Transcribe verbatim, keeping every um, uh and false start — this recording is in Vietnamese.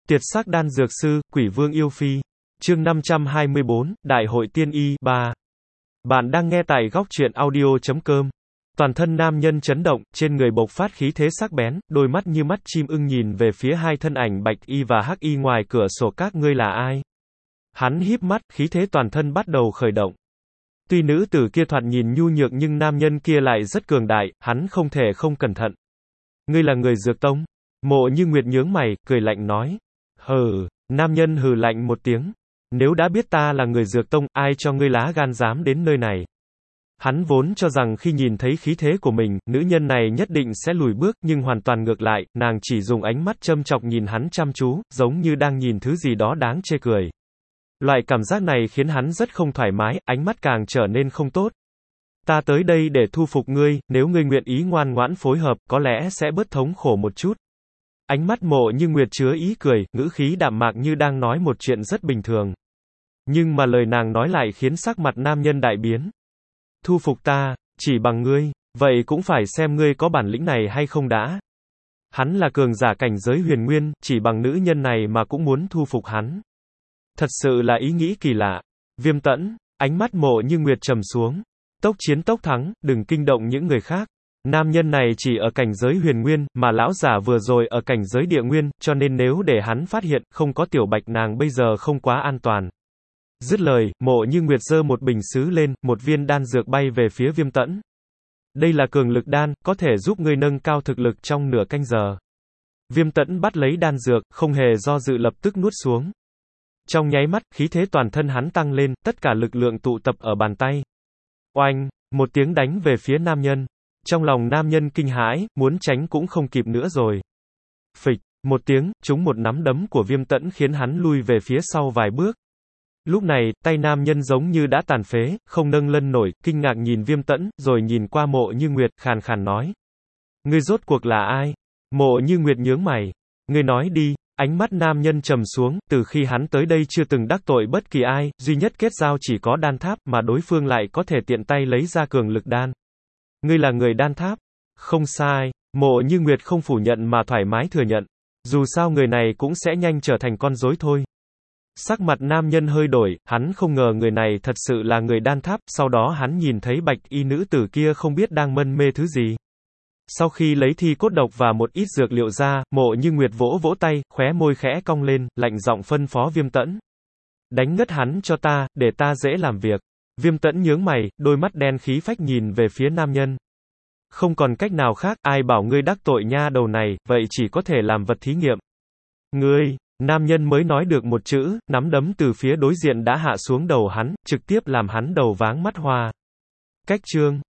Tiệt sắc đan dược sư, Quỷ Vương yêu phi. Chương năm trăm hai mươi bốn, Đại hội tiên y, ba. Bạn đang nghe tại góc truyện audio chấm com. Toàn thân nam nhân chấn động, trên người bộc phát khí thế sắc bén, đôi mắt như mắt chim ưng nhìn về phía hai thân ảnh bạch y và hắc y ngoài cửa sổ. Các ngươi là ai? Hắn híp mắt, khí thế toàn thân bắt đầu khởi động. Tuy nữ tử kia thoạt nhìn nhu nhược nhưng nam nhân kia lại rất cường đại, hắn không thể không cẩn thận. Ngươi là người Dược Tông? Mộ Như Nguyệt nhướng mày, cười lạnh nói. Hừ, nam nhân hừ lạnh một tiếng. Nếu đã biết ta là người Dược Tông, ai cho ngươi lá gan dám đến nơi này? Hắn vốn cho rằng khi nhìn thấy khí thế của mình, nữ nhân này nhất định sẽ lùi bước, nhưng hoàn toàn ngược lại, nàng chỉ dùng ánh mắt châm chọc nhìn hắn chăm chú, giống như đang nhìn thứ gì đó đáng chê cười. Loại cảm giác này khiến hắn rất không thoải mái, ánh mắt càng trở nên không tốt. Ta tới đây để thu phục ngươi, nếu ngươi nguyện ý ngoan ngoãn phối hợp, có lẽ sẽ bớt thống khổ một chút. Ánh mắt Mộ Như Nguyệt chứa ý cười, ngữ khí đạm mạc như đang nói một chuyện rất bình thường. Nhưng mà lời nàng nói lại khiến sắc mặt nam nhân đại biến. Thu phục ta, chỉ bằng ngươi, vậy cũng phải xem ngươi có bản lĩnh này hay không đã. Hắn là cường giả cảnh giới huyền nguyên, chỉ bằng nữ nhân này mà cũng muốn thu phục hắn. Thật sự là ý nghĩ kỳ lạ. Viêm Tẫn, ánh mắt Mộ Như Nguyệt trầm xuống. Tốc chiến tốc thắng, đừng kinh động những người khác. Nam nhân này chỉ ở cảnh giới huyền nguyên, mà lão giả vừa rồi ở cảnh giới địa nguyên, cho nên nếu để hắn phát hiện, không có tiểu bạch nàng bây giờ không quá an toàn. Dứt lời, Mộ Như Nguyệt giơ một bình sứ lên, một viên đan dược bay về phía Viêm Tẫn. Đây là cường lực đan, có thể giúp ngươi nâng cao thực lực trong nửa canh giờ. Viêm Tẫn bắt lấy đan dược, không hề do dự lập tức nuốt xuống. Trong nháy mắt, khí thế toàn thân hắn tăng lên, tất cả lực lượng tụ tập ở bàn tay. Oanh, một tiếng đánh về phía nam nhân. Trong lòng nam nhân kinh hãi, muốn tránh cũng không kịp nữa rồi. Phịch, một tiếng, trúng một nắm đấm của Viêm Tẫn khiến hắn lui về phía sau vài bước. Lúc này, tay nam nhân giống như đã tàn phế, không nâng lân nổi, kinh ngạc nhìn Viêm Tẫn, rồi nhìn qua Mộ Như Nguyệt, khàn khàn nói. Ngươi rốt cuộc là ai? Mộ Như Nguyệt nhướng mày. Ngươi nói đi. Ánh mắt nam nhân trầm xuống, từ khi hắn tới đây chưa từng đắc tội bất kỳ ai, duy nhất kết giao chỉ có đan tháp, mà đối phương lại có thể tiện tay lấy ra cường lực đan. Ngươi là người đan tháp? Không sai. Mộ Như Nguyệt không phủ nhận mà thoải mái thừa nhận. Dù sao người này cũng sẽ nhanh trở thành con rối thôi. Sắc mặt nam nhân hơi đổi, hắn không ngờ người này thật sự là người đan tháp, sau đó hắn nhìn thấy bạch y nữ tử kia không biết đang mân mê thứ gì. Sau khi lấy thi cốt độc và một ít dược liệu ra, Mộ Như Nguyệt vỗ vỗ tay, khóe môi khẽ cong lên, lạnh giọng phân phó Viêm Tẫn. Đánh ngất hắn cho ta, để ta dễ làm việc. Viêm Tẫn nhướng mày, đôi mắt đen khí phách nhìn về phía nam nhân. Không còn cách nào khác, ai bảo ngươi đắc tội nha đầu này, vậy chỉ có thể làm vật thí nghiệm. Ngươi, nam nhân mới nói được một chữ, nắm đấm từ phía đối diện đã hạ xuống đầu hắn, trực tiếp làm hắn đầu váng mắt hoa. Cách chương